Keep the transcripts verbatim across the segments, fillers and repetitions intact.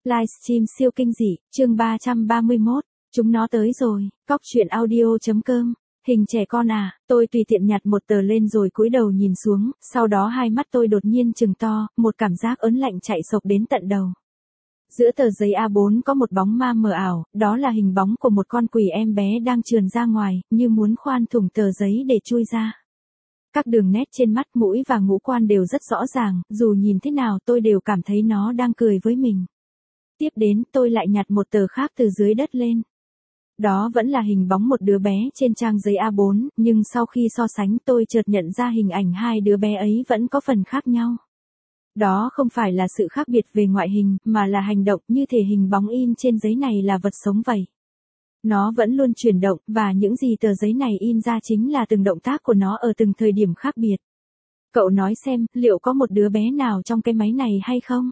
Livestream siêu kinh dị, chương ba trăm ba mươi mốt, chúng nó tới rồi, cóc truyện audio.com, hình trẻ con à, tôi tùy tiện nhặt một tờ lên rồi cúi đầu nhìn xuống, sau đó hai mắt tôi đột nhiên trừng to, một cảm giác ớn lạnh chạy sộc đến tận đầu. Giữa tờ giấy a bốn có một bóng ma mờ ảo, đó là hình bóng của một con quỷ em bé đang trườn ra ngoài, như muốn khoan thủng tờ giấy để chui ra. Các đường nét trên mắt, mũi và ngũ quan đều rất rõ ràng, dù nhìn thế nào tôi đều cảm thấy nó đang cười với mình. Tiếp đến, tôi lại nhặt một tờ khác từ dưới đất lên. Đó vẫn là hình bóng một đứa bé trên trang giấy a bốn, nhưng sau khi so sánh tôi chợt nhận ra hình ảnh hai đứa bé ấy vẫn có phần khác nhau. Đó không phải là sự khác biệt về ngoại hình, mà là hành động, như thể hình bóng in trên giấy này là vật sống vậy. Nó vẫn luôn chuyển động, và những gì tờ giấy này in ra chính là từng động tác của nó ở từng thời điểm khác biệt. Cậu nói xem, liệu có một đứa bé nào trong cái máy này hay không?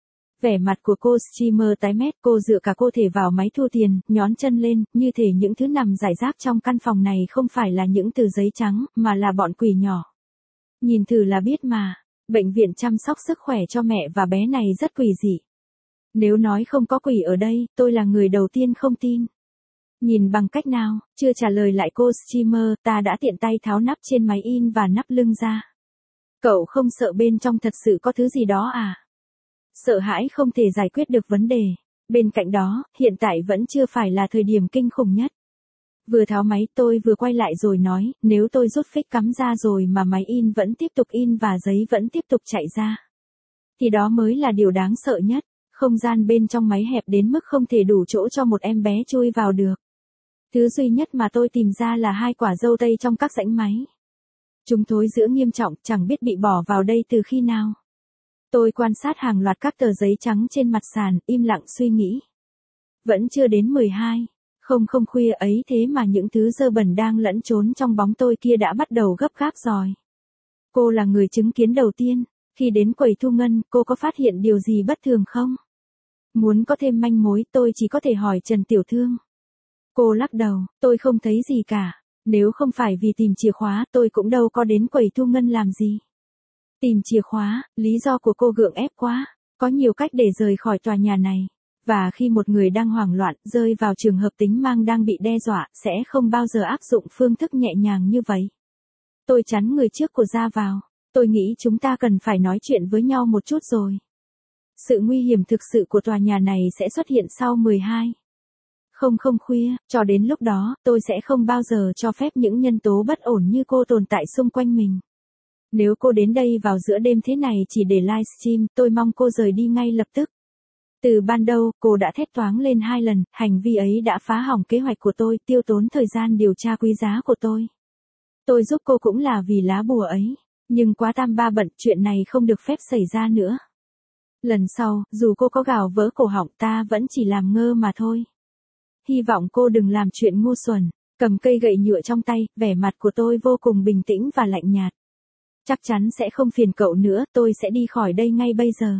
Vẻ mặt của cô streamer tái mét, cô dựa cả cơ thể vào máy thu tiền, nhón chân lên, như thể những thứ nằm rải rác trong căn phòng này không phải là những tờ giấy trắng, mà là bọn quỷ nhỏ. Nhìn thử là biết mà, bệnh viện chăm sóc sức khỏe cho mẹ và bé này rất quỷ dị. Nếu nói không có quỷ ở đây, tôi là người đầu tiên không tin. Nhìn bằng cách nào, chưa trả lời lại cô streamer, ta đã tiện tay tháo nắp trên máy in và nắp lưng ra. Cậu không sợ bên trong thật sự có thứ gì đó à? Sợ hãi không thể giải quyết được vấn đề. Bên cạnh đó, hiện tại vẫn chưa phải là thời điểm kinh khủng nhất. Vừa tháo máy tôi vừa quay lại rồi nói, nếu tôi rút phích cắm ra rồi mà máy in vẫn tiếp tục in và giấy vẫn tiếp tục chạy ra, thì đó mới là điều đáng sợ nhất. Không gian bên trong máy hẹp đến mức không thể đủ chỗ cho một em bé chui vào được. Thứ duy nhất mà tôi tìm ra là hai quả dâu tây trong các rãnh máy. Chúng thối rữa nghiêm trọng, chẳng biết bị bỏ vào đây từ khi nào. Tôi quan sát hàng loạt các tờ giấy trắng trên mặt sàn, im lặng suy nghĩ. Vẫn chưa đến mười hai, không không khuya ấy thế mà những thứ dơ bẩn đang lẫn trốn trong bóng tôi kia đã bắt đầu gấp gáp rồi. Cô là người chứng kiến đầu tiên, khi đến quầy thu ngân, cô có phát hiện điều gì bất thường không? Muốn có thêm manh mối, tôi chỉ có thể hỏi Trần Tiểu Thương. Cô lắc đầu, tôi không thấy gì cả. Nếu không phải vì tìm chìa khóa, tôi cũng đâu có đến quầy thu ngân làm gì. Tìm chìa khóa, lý do của cô gượng ép quá. Có nhiều cách để rời khỏi tòa nhà này. Và khi một người đang hoảng loạn, rơi vào trường hợp tính mạng đang bị đe dọa, sẽ không bao giờ áp dụng phương thức nhẹ nhàng như vậy. Tôi chắn người trước của ra vào. Tôi nghĩ chúng ta cần phải nói chuyện với nhau một chút rồi. Sự nguy hiểm thực sự của tòa nhà này sẽ xuất hiện sau mười hai. Không không khuya, cho đến lúc đó, tôi sẽ không bao giờ cho phép những nhân tố bất ổn như cô tồn tại xung quanh mình. Nếu cô đến đây vào giữa đêm thế này chỉ để livestream, tôi mong cô rời đi ngay lập tức. Từ ban đầu, cô đã thét toáng lên hai lần, hành vi ấy đã phá hỏng kế hoạch của tôi, tiêu tốn thời gian điều tra quý giá của tôi. Tôi giúp cô cũng là vì lá bùa ấy, nhưng quá tam ba bận, chuyện này không được phép xảy ra nữa. Lần sau, dù cô có gào vỡ cổ họng, ta vẫn chỉ làm ngơ mà thôi. Hy vọng cô đừng làm chuyện ngu xuẩn. Cầm cây gậy nhựa trong tay, vẻ mặt của tôi vô cùng bình tĩnh và lạnh nhạt. Chắc chắn sẽ không phiền cậu nữa, tôi sẽ đi khỏi đây ngay bây giờ.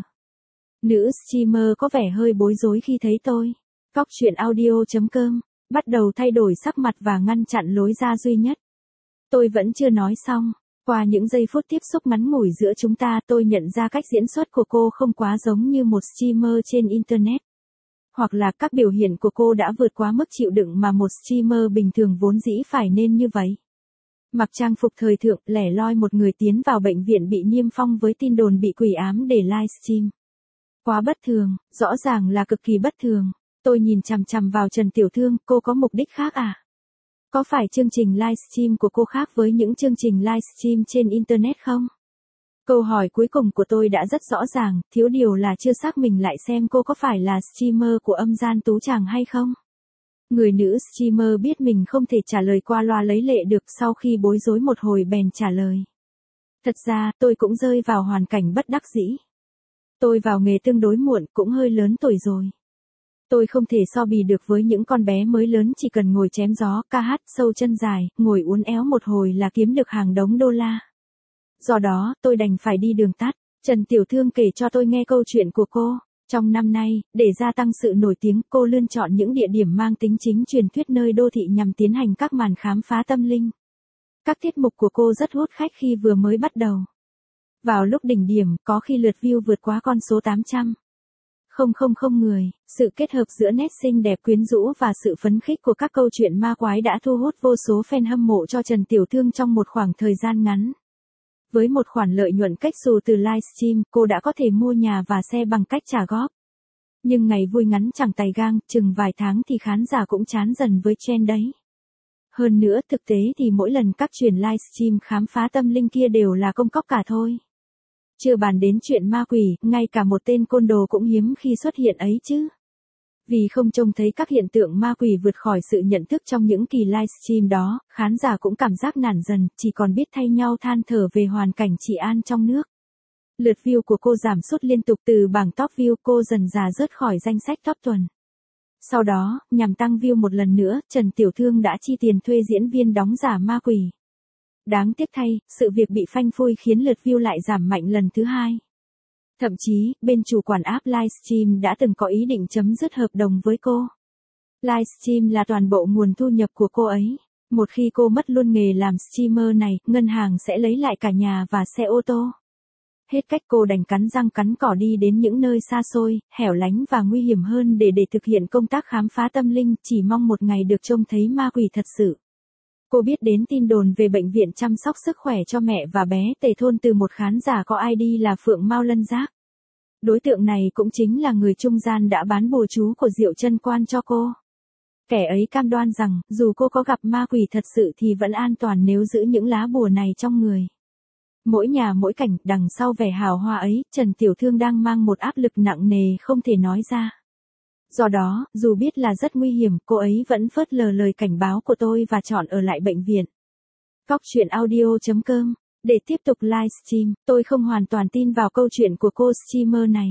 Nữ streamer có vẻ hơi bối rối khi thấy tôi. Cóc truyện audio.com, bắt đầu thay đổi sắc mặt và ngăn chặn lối ra duy nhất. Tôi vẫn chưa nói xong. Qua những giây phút tiếp xúc ngắn ngủi giữa chúng ta, tôi nhận ra cách diễn xuất của cô không quá giống như một streamer trên Internet. Hoặc là các biểu hiện của cô đã vượt quá mức chịu đựng mà một streamer bình thường vốn dĩ phải nên như vậy. Mặc trang phục thời thượng, lẻ loi một người tiến vào bệnh viện bị niêm phong với tin đồn bị quỷ ám để livestream. Quá bất thường, rõ ràng là cực kỳ bất thường. Tôi nhìn chằm chằm vào Trần Tiểu Thương, cô có mục đích khác à? Có phải chương trình livestream của cô khác với những chương trình livestream trên Internet không? Câu hỏi cuối cùng của tôi đã rất rõ ràng, thiếu điều là chưa xác mình lại xem cô có phải là streamer của âm gian tú tràng hay không. Người nữ streamer biết mình không thể trả lời qua loa lấy lệ được, sau khi bối rối một hồi bèn trả lời. Thật ra, tôi cũng rơi vào hoàn cảnh bất đắc dĩ. Tôi vào nghề tương đối muộn, cũng hơi lớn tuổi rồi. Tôi không thể so bì được với những con bé mới lớn chỉ cần ngồi chém gió, ca hát, sâu chân dài, ngồi uốn éo một hồi là kiếm được hàng đống đô la. Do đó, tôi đành phải đi đường tắt. Trần Tiểu Thương kể cho tôi nghe câu chuyện của cô. Trong năm nay, để gia tăng sự nổi tiếng, cô lựa chọn những địa điểm mang tính chính truyền thuyết nơi đô thị nhằm tiến hành các màn khám phá tâm linh. Các tiết mục của cô rất hút khách khi vừa mới bắt đầu. Vào lúc đỉnh điểm, có khi lượt view vượt quá con số tám trăm. Không không không người, sự kết hợp giữa nét xinh đẹp quyến rũ và sự phấn khích của các câu chuyện ma quái đã thu hút vô số fan hâm mộ cho Trần Tiểu Thương trong một khoảng thời gian ngắn. Với một khoản lợi nhuận cách xù từ livestream, cô đã có thể mua nhà và xe bằng cách trả góp. Nhưng ngày vui ngắn chẳng tày gang, chừng vài tháng thì khán giả cũng chán dần với trend đấy. Hơn nữa, thực tế thì mỗi lần các truyền livestream khám phá tâm linh kia đều là công cốc cả thôi. Chưa bàn đến chuyện ma quỷ, ngay cả một tên côn đồ cũng hiếm khi xuất hiện ấy chứ. Vì không trông thấy các hiện tượng ma quỷ vượt khỏi sự nhận thức trong những kỳ livestream đó, khán giả cũng cảm giác nản dần, chỉ còn biết thay nhau than thở về hoàn cảnh trị an trong nước. Lượt view của cô giảm sút liên tục, từ bảng top view cô dần dà rớt khỏi danh sách top tuần. Sau đó, nhằm tăng view một lần nữa, Trần Tiểu Thương đã chi tiền thuê diễn viên đóng giả ma quỷ. Đáng tiếc thay, sự việc bị phanh phui khiến lượt view lại giảm mạnh lần thứ hai. Thậm chí, bên chủ quản app livestream đã từng có ý định chấm dứt hợp đồng với cô. Livestream là toàn bộ nguồn thu nhập của cô ấy. Một khi cô mất luôn nghề làm streamer này, ngân hàng sẽ lấy lại cả nhà và xe ô tô. Hết cách cô đành cắn răng cắn cỏ đi đến những nơi xa xôi, hẻo lánh và nguy hiểm hơn để để thực hiện công tác khám phá tâm linh, chỉ mong một ngày được trông thấy ma quỷ thật sự. Cô biết đến tin đồn về bệnh viện chăm sóc sức khỏe cho mẹ và bé Tề Thôn từ một khán giả có i đê là Phượng Mao Lân Giác. Đối tượng này cũng chính là người trung gian đã bán bùa chú của Diệu Chân Quan cho cô. Kẻ ấy cam đoan rằng, dù cô có gặp ma quỷ thật sự thì vẫn an toàn nếu giữ những lá bùa này trong người. Mỗi nhà mỗi cảnh, đằng sau vẻ hào hoa ấy, Trần Tiểu Thương đang mang một áp lực nặng nề không thể nói ra. Do đó, dù biết là rất nguy hiểm, cô ấy vẫn phớt lờ lời cảnh báo của tôi và chọn ở lại bệnh viện. Cóc truyện audio chấm com. Để tiếp tục livestream, tôi không hoàn toàn tin vào câu chuyện của cô streamer này.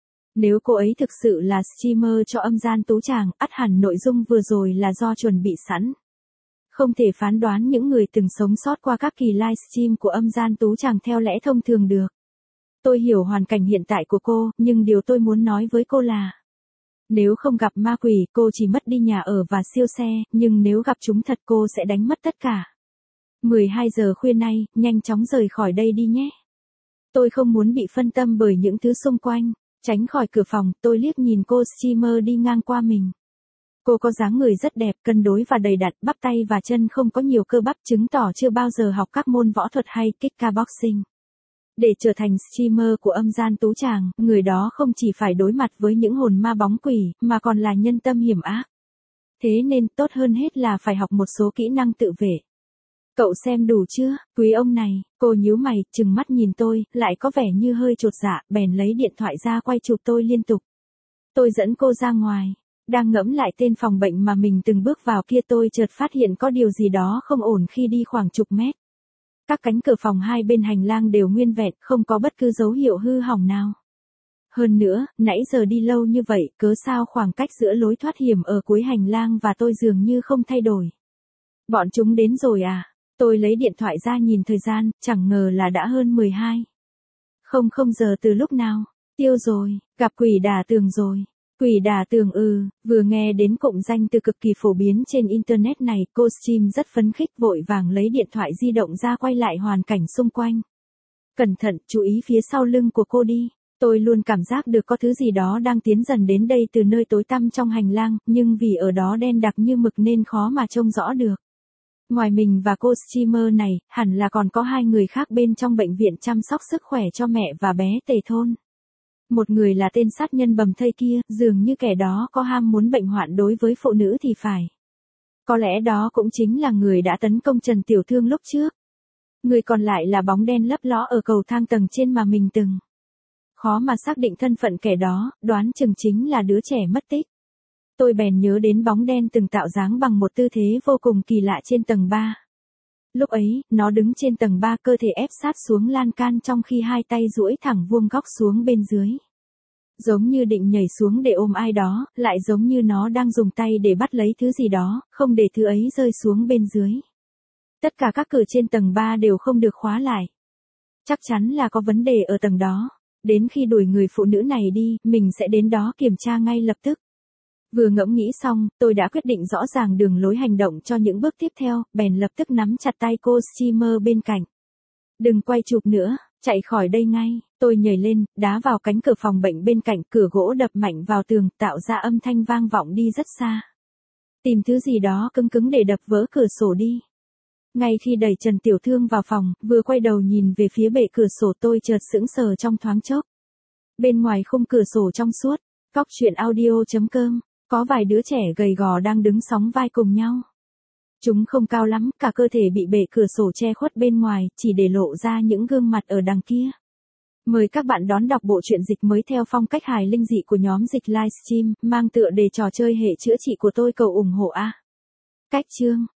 Nếu cô ấy thực sự là streamer cho âm gian tú tràng, ắt hẳn nội dung vừa rồi là do chuẩn bị sẵn. Không thể phán đoán những người từng sống sót qua các kỳ livestream của âm gian tú tràng theo lẽ thông thường được. Tôi hiểu hoàn cảnh hiện tại của cô, nhưng điều tôi muốn nói với cô là nếu không gặp ma quỷ, cô chỉ mất đi nhà ở và siêu xe, nhưng nếu gặp chúng thật cô sẽ đánh mất tất cả. mười hai giờ khuya nay, nhanh chóng rời khỏi đây đi nhé. Tôi không muốn bị phân tâm bởi những thứ xung quanh. Tránh khỏi cửa phòng, tôi liếc nhìn cô streamer đi ngang qua mình. Cô có dáng người rất đẹp, cân đối và đầy đặn, bắp tay và chân không có nhiều cơ bắp, chứng tỏ chưa bao giờ học các môn võ thuật hay kickboxing. Để trở thành streamer của âm gian tú tràng, người đó không chỉ phải đối mặt với những hồn ma bóng quỷ, mà còn là nhân tâm hiểm ác. Thế nên, tốt hơn hết là phải học một số kỹ năng tự vệ. Cậu xem đủ chưa, quý ông này? Cô nhíu mày, trừng mắt nhìn tôi, lại có vẻ như hơi chột dạ, bèn lấy điện thoại ra quay chụp tôi liên tục. Tôi dẫn cô ra ngoài. Đang ngẫm lại tên phòng bệnh mà mình từng bước vào kia, tôi chợt phát hiện có điều gì đó không ổn khi đi khoảng chục mét. Các cánh cửa phòng hai bên hành lang đều nguyên vẹn, không có bất cứ dấu hiệu hư hỏng nào. Hơn nữa, nãy giờ đi lâu như vậy, cớ sao khoảng cách giữa lối thoát hiểm ở cuối hành lang và tôi dường như không thay đổi. Bọn chúng đến rồi à? Tôi lấy điện thoại ra nhìn thời gian, chẳng ngờ là đã hơn mười hai. Không không giờ từ lúc nào? Tiêu rồi, gặp quỷ đả tường rồi. Quỷ đả tường ư, vừa nghe đến cụm danh từ cực kỳ phổ biến trên internet này, cô stream rất phấn khích, vội vàng lấy điện thoại di động ra quay lại hoàn cảnh xung quanh. Cẩn thận, chú ý phía sau lưng của cô đi. Tôi luôn cảm giác được có thứ gì đó đang tiến dần đến đây từ nơi tối tăm trong hành lang, nhưng vì ở đó đen đặc như mực nên khó mà trông rõ được. Ngoài mình và cô streamer này, hẳn là còn có hai người khác bên trong bệnh viện chăm sóc sức khỏe cho mẹ và bé Tề Thôn. Một người là tên sát nhân bầm thây kia, dường như kẻ đó có ham muốn bệnh hoạn đối với phụ nữ thì phải. Có lẽ đó cũng chính là người đã tấn công Trần Tiểu Thương lúc trước. Người còn lại là bóng đen lấp ló ở cầu thang tầng trên mà mình từng. Khó mà xác định thân phận kẻ đó, đoán chừng chính là đứa trẻ mất tích. Tôi bèn nhớ đến bóng đen từng tạo dáng bằng một tư thế vô cùng kỳ lạ trên tầng ba. Lúc ấy, nó đứng trên tầng ba, cơ thể ép sát xuống lan can trong khi hai tay duỗi thẳng vuông góc xuống bên dưới. Giống như định nhảy xuống để ôm ai đó, lại giống như nó đang dùng tay để bắt lấy thứ gì đó, không để thứ ấy rơi xuống bên dưới. Tất cả các cửa trên tầng ba đều không được khóa lại. Chắc chắn là có vấn đề ở tầng đó. Đến khi đuổi người phụ nữ này đi, mình sẽ đến đó kiểm tra ngay lập tức. Vừa ngẫm nghĩ xong, tôi đã quyết định rõ ràng đường lối hành động cho những bước tiếp theo, bèn lập tức nắm chặt tay cô streamer bên cạnh. Đừng quay chụp nữa, chạy khỏi đây ngay. Tôi nhảy lên, đá vào cánh cửa phòng bệnh bên cạnh, cửa gỗ đập mạnh vào tường, tạo ra âm thanh vang vọng đi rất xa. Tìm thứ gì đó cứng cứng để đập vỡ cửa sổ đi. Ngay khi đẩy Trần Tiểu Thương vào phòng, vừa quay đầu nhìn về phía bệ cửa sổ tôi chợt sững sờ trong thoáng chốc. Bên ngoài khung cửa sổ trong suốt, cóc truyện audio chấm com, có vài đứa trẻ gầy gò đang đứng sóng vai cùng nhau. Chúng không cao lắm, cả cơ thể bị bệ cửa sổ che khuất bên ngoài, chỉ để lộ ra những gương mặt ở đằng kia. Mời các bạn đón đọc bộ truyện dịch mới theo phong cách hài linh dị của nhóm dịch livestream, mang tựa đề trò chơi hệ chữa trị của tôi, cầu ủng hộ A. Cách chương